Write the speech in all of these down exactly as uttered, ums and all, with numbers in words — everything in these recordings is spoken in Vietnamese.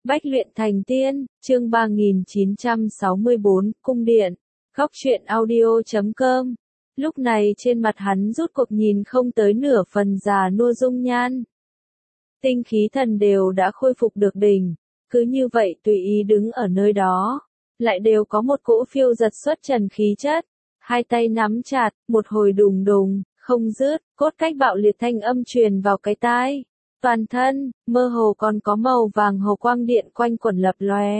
Bách luyện thành tiên, chương ba nghìn chín trăm sáu mươi bốn, cung điện, góc truyện audio chấm com. Lúc này trên mặt hắn rút cuộc nhìn không tới nửa phần già nua dung nhan. Tinh khí thần đều đã khôi phục được đỉnh, cứ như vậy tùy ý đứng ở nơi đó, lại đều có một cỗ phiêu giật xuất trần khí chất, hai tay nắm chặt, một hồi đùng đùng, không dứt, cốt cách bạo liệt thanh âm truyền vào cái tai. Toàn thân, mơ hồ còn có màu vàng hồ quang điện quanh quẩn lập lòe.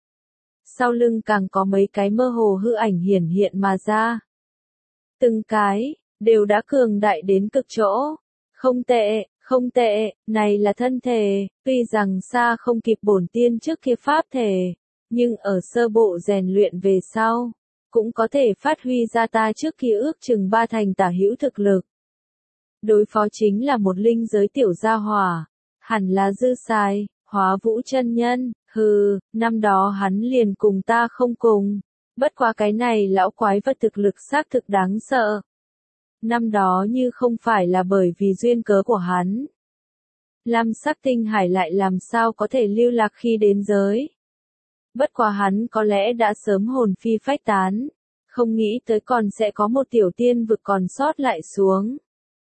Sau lưng càng có mấy cái mơ hồ hư ảnh hiển hiện mà ra. Từng cái, đều đã cường đại đến cực chỗ. Không tệ, không tệ, này là thân thể, tuy rằng xa không kịp bổn tiên trước kia pháp thể, nhưng ở sơ bộ rèn luyện về sau, cũng có thể phát huy ra ta trước kia ước chừng ba thành tả hữu thực lực. Đối phó chính là một linh giới tiểu gia hỏa, hẳn là dư sai, Hóa Vũ chân nhân, hừ, năm đó hắn liền cùng ta không cùng, bất quá cái này lão quái vật thực lực xác thực đáng sợ. Năm đó như không phải là bởi vì duyên cớ của hắn, Lam sắc tinh hải lại làm sao có thể lưu lạc khi đến giới. Bất quá hắn có lẽ đã sớm hồn phi phách tán, không nghĩ tới còn sẽ có một tiểu tiên vực còn sót lại xuống.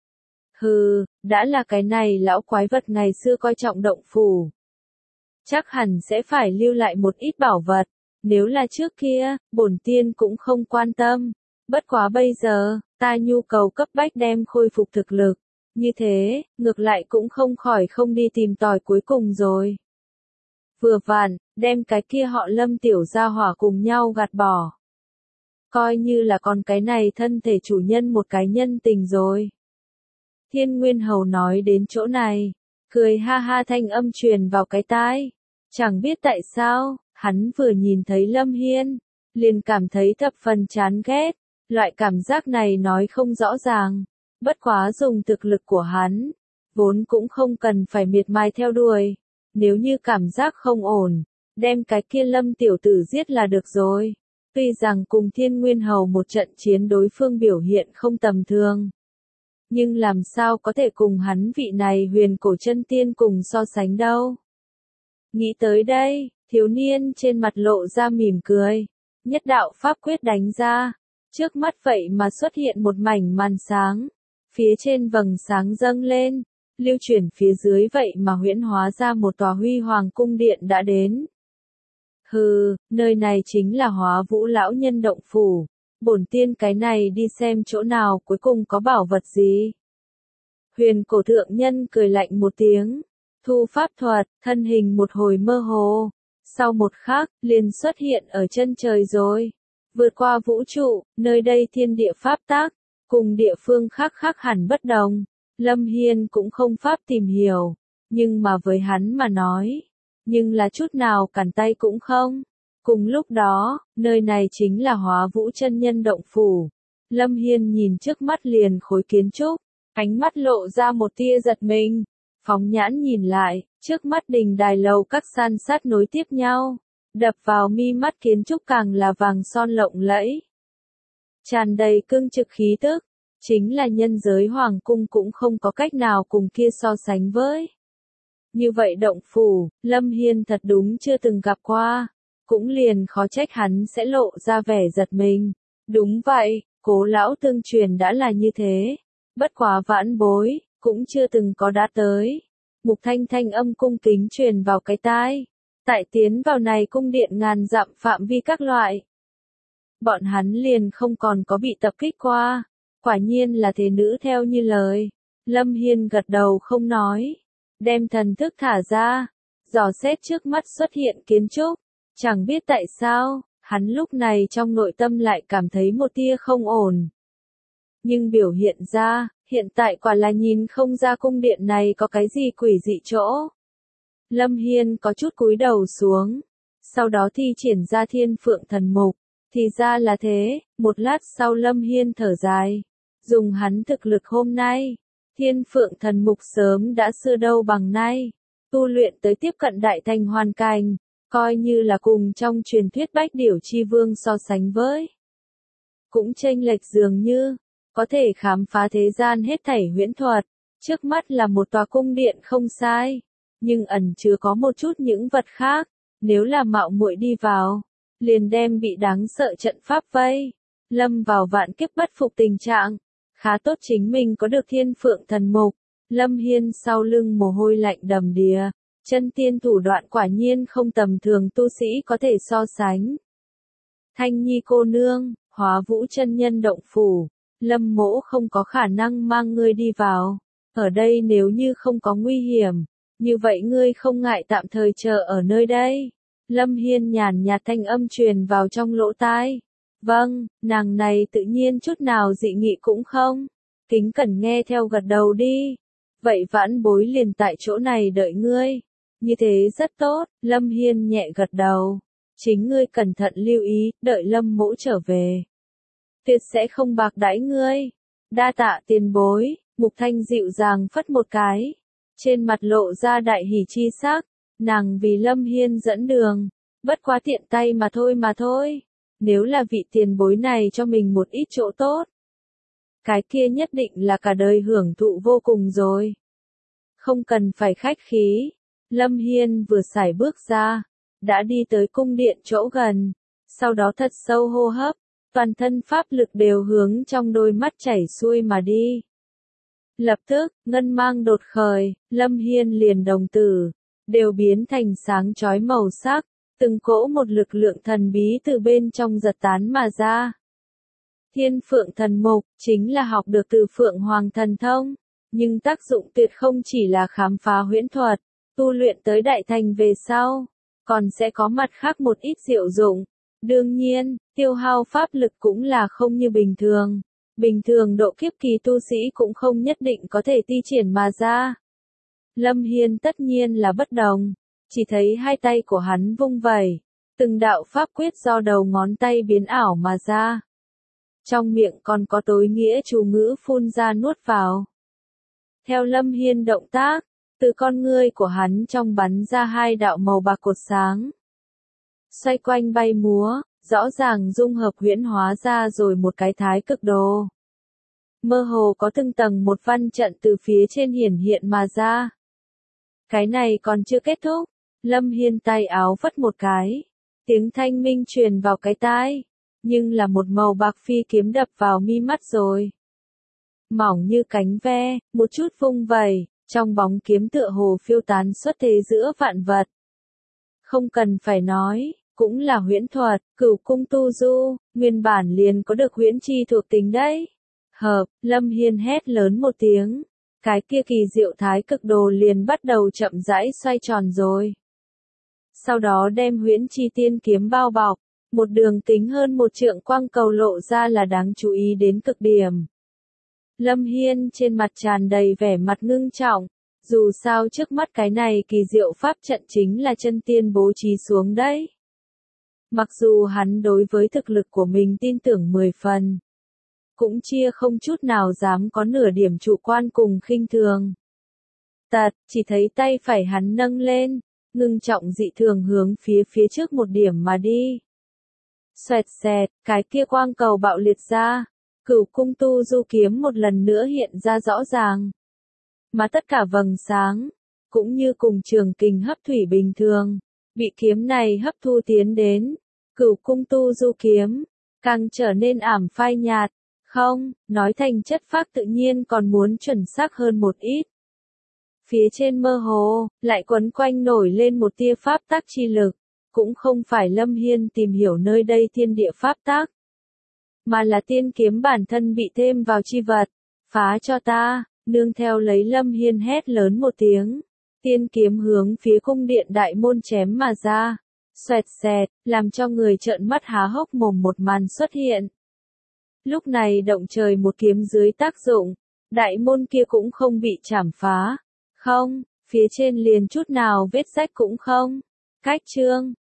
Hừ, đã là cái này lão quái vật ngày xưa coi trọng động phủ, chắc hẳn sẽ phải lưu lại một ít bảo vật, nếu là trước kia, bổn tiên cũng không quan tâm, bất quá bây giờ, ta nhu cầu cấp bách đem khôi phục thực lực, như thế, ngược lại cũng không khỏi không đi tìm tòi cuối cùng rồi. Vừa vặn, đem cái kia họ Lâm tiểu gia hỏa cùng nhau gạt bỏ. Coi như là con cái này thân thể chủ nhân một cái nhân tình rồi. Thiên Nguyên Hầu nói đến chỗ này, cười ha ha thanh âm truyền vào cái tai. Chẳng biết tại sao, hắn vừa nhìn thấy Lâm Hiên, liền cảm thấy thập phần chán ghét, loại cảm giác này nói không rõ ràng, bất quá dùng thực lực của hắn, vốn cũng không cần phải miệt mài theo đuổi, nếu như cảm giác không ổn, đem cái kia Lâm tiểu tử giết là được rồi. Tuy rằng cùng Thiên Nguyên Hầu một trận chiến đối phương biểu hiện không tầm thường, nhưng làm sao có thể cùng hắn vị này huyền cổ chân tiên cùng so sánh đâu. Nghĩ tới đây, thiếu niên trên mặt lộ ra mỉm cười, nhất đạo pháp quyết đánh ra, trước mắt vậy mà xuất hiện một mảnh màn sáng, phía trên vầng sáng dâng lên, lưu chuyển phía dưới vậy mà huyễn hóa ra một tòa huy hoàng cung điện đã đến. Hừ, nơi này chính là Hóa Vũ lão nhân động phủ, bổn tiên cái này đi xem chỗ nào cuối cùng có bảo vật gì. Huyền cổ thượng nhân cười lạnh một tiếng, thu pháp thuật, thân hình một hồi mơ hồ, sau một khắc, liền xuất hiện ở chân trời rồi. Vượt qua vũ trụ, nơi đây thiên địa pháp tác, cùng địa phương khác khác hẳn bất đồng. Lâm Hiên cũng không pháp tìm hiểu, nhưng mà với hắn mà nói, nhưng là chút nào cản tay cũng không. Cùng lúc đó, nơi này chính là Hóa Vũ chân nhân động phủ. Lâm Hiên nhìn trước mắt liền khối kiến trúc, ánh mắt lộ ra một tia giật mình. Phóng nhãn nhìn lại, trước mắt đình đài lầu các san sát nối tiếp nhau, đập vào mi mắt kiến trúc càng là vàng son lộng lẫy, tràn đầy cương trực khí tức, chính là nhân giới hoàng cung cũng không có cách nào cùng kia so sánh với. Như vậy động phủ, Lâm Hiên thật đúng chưa từng gặp qua, cũng liền khó trách hắn sẽ lộ ra vẻ giật mình. Đúng vậy, Cố lão tương truyền đã là như thế, bất quá vãn bối cũng chưa từng có đã tới. Mục Thanh thanh âm cung kính truyền vào cái tai. Tại tiến vào này cung điện ngàn dặm phạm vi các loại, bọn hắn liền không còn có bị tập kích qua. Quả nhiên là thế nữ theo như lời. Lâm Hiên gật đầu không nói, đem thần thức thả ra, dò xét trước mắt xuất hiện kiến trúc. Chẳng biết tại sao, hắn lúc này trong nội tâm lại cảm thấy một tia không ổn. Nhưng biểu hiện ra, hiện tại quả là nhìn không ra cung điện này có cái gì quỷ dị chỗ. Lâm Hiên có chút cúi đầu xuống, sau đó thi triển ra Thiên Phượng Thần Mục. Thì ra là thế, một lát sau Lâm Hiên thở dài, dùng hắn thực lực hôm nay, Thiên Phượng Thần Mục sớm đã xưa đâu bằng nay, tu luyện tới tiếp cận đại thành hoàn cảnh, coi như là cùng trong truyền thuyết Bách Điểu Chi Vương so sánh với. Cũng chênh lệch dường như, có thể khám phá thế gian hết thảy huyễn thuật, trước mắt là một tòa cung điện không sai. nhưng ẩn chứa có một chút những vật khác, nếu là mạo muội đi vào, liền đem bị đáng sợ trận pháp vây, lâm vào vạn kiếp bất phục tình trạng. Khá tốt chính mình có được Thiên Phượng Thần Mục, Lâm Hiên sau lưng mồ hôi lạnh đầm đìa, chân tiên thủ đoạn quả nhiên không tầm thường tu sĩ có thể so sánh. Thanh Nhi cô nương, Hóa Vũ chân nhân động phủ, Lâm mỗ không có khả năng mang ngươi đi vào, ở đây nếu như không có nguy hiểm, như vậy ngươi không ngại tạm thời chờ ở nơi đây. Lâm Hiên nhàn nhạt thanh âm truyền vào trong lỗ tai. Vâng, nàng này tự nhiên chút nào dị nghị cũng không. Kính cẩn nghe theo gật đầu đi. Vậy vãn bối liền tại chỗ này đợi ngươi. Như thế rất tốt, Lâm Hiên nhẹ gật đầu. Chính ngươi cẩn thận lưu ý, đợi Lâm mỗ trở về. Tuyệt sẽ không bạc đãi ngươi. Đa tạ tiền bối, Mục Thanh dịu dàng phất một cái. Trên mặt lộ ra đại hỉ chi sắc, nàng vì Lâm Hiên dẫn đường. Bất quá tiện tay mà thôi mà thôi. Nếu là vị tiền bối này cho mình một ít chỗ tốt, cái kia nhất định là cả đời hưởng thụ vô cùng rồi. Không cần phải khách khí, Lâm Hiên vừa sải bước ra, đã đi tới cung điện chỗ gần, sau đó thật sâu hô hấp, toàn thân pháp lực đều hướng trong đôi mắt chảy xuôi mà đi. Lập tức, ngân mang đột khởi, Lâm Hiên liền đồng tử, đều biến thành sáng chói màu sắc. Từng cỗ một lực lượng thần bí từ bên trong giật tán mà ra. Thiên Phượng Thần Mục chính là học được từ Phượng Hoàng Thần Thông, nhưng tác dụng tuyệt không chỉ là khám phá huyễn thuật, tu luyện tới đại thành về sau, còn sẽ có mặt khác một ít diệu dụng. Đương nhiên, tiêu hao pháp lực cũng là không như bình thường. Bình thường độ kiếp kỳ tu sĩ cũng không nhất định có thể thi triển mà ra. Lâm Hiên tất nhiên là bất đồng. Chỉ thấy hai tay của hắn vung vẩy, từng đạo pháp quyết do đầu ngón tay biến ảo mà ra. Trong miệng còn có tối nghĩa chú ngữ phun ra nuốt vào. Theo Lâm Hiên động tác, từ con ngươi của hắn trong bắn ra hai đạo màu bạc cột sáng. Xoay quanh bay múa, rõ ràng dung hợp huyễn hóa ra rồi một cái thái cực đồ. Mơ hồ có từng tầng một văn trận từ phía trên hiển hiện mà ra. Cái này còn chưa kết thúc. Lâm Hiên tay áo phất một cái, tiếng thanh minh truyền vào cái tai, nhưng là một màu bạc phi kiếm đập vào mi mắt rồi. Mỏng như cánh ve, một chút vung vẩy, trong bóng kiếm tựa hồ phiêu tán xuất thế giữa vạn vật. Không cần phải nói, cũng là huyễn thuật, Cửu Cung tu du, nguyên bản liền có được huyễn chi thuộc tính đấy. Hợp, Lâm Hiên hét lớn một tiếng, cái kia kỳ diệu thái cực đồ liền bắt đầu chậm rãi xoay tròn rồi. Sau đó đem huyễn chi tiên kiếm bao bọc, một đường kính hơn một trượng quang cầu lộ ra là đáng chú ý đến cực điểm. Lâm Hiên trên mặt tràn đầy vẻ mặt ngưng trọng, dù sao trước mắt cái này kỳ diệu pháp trận chính là chân tiên bố trí xuống đấy. Mặc dù hắn đối với thực lực của mình tin tưởng mười phần, cũng chia không chút nào dám có nửa điểm chủ quan cùng khinh thường. Tật, chỉ thấy tay phải hắn nâng lên, ngưng trọng dị thường hướng phía phía trước một điểm mà đi. Xoẹt xẹt, cái kia quang cầu bạo liệt ra, Cửu Cung tu du kiếm một lần nữa hiện ra rõ ràng. Mà tất cả vầng sáng, cũng như cùng trường kình hấp thủy bình thường, bị kiếm này hấp thu tiến đến. Cửu Cung tu du kiếm, càng trở nên ảm phai nhạt. Không, nói thành chất phác tự nhiên còn muốn chuẩn xác hơn một ít. Phía trên mơ hồ, lại quấn quanh nổi lên một tia pháp tắc chi lực, cũng không phải Lâm Hiên tìm hiểu nơi đây thiên địa pháp tắc, mà là tiên kiếm bản thân bị thêm vào chi vật, phá cho ta, nương theo lấy Lâm Hiên hét lớn một tiếng, tiên kiếm hướng phía cung điện đại môn chém mà ra, xoẹt xẹt, làm cho người trợn mắt há hốc mồm một màn xuất hiện. Lúc này động trời một kiếm dưới tác dụng, đại môn kia cũng không bị chảm phá. Không, phía trên liền chút nào vết rách cũng không. Cách chương,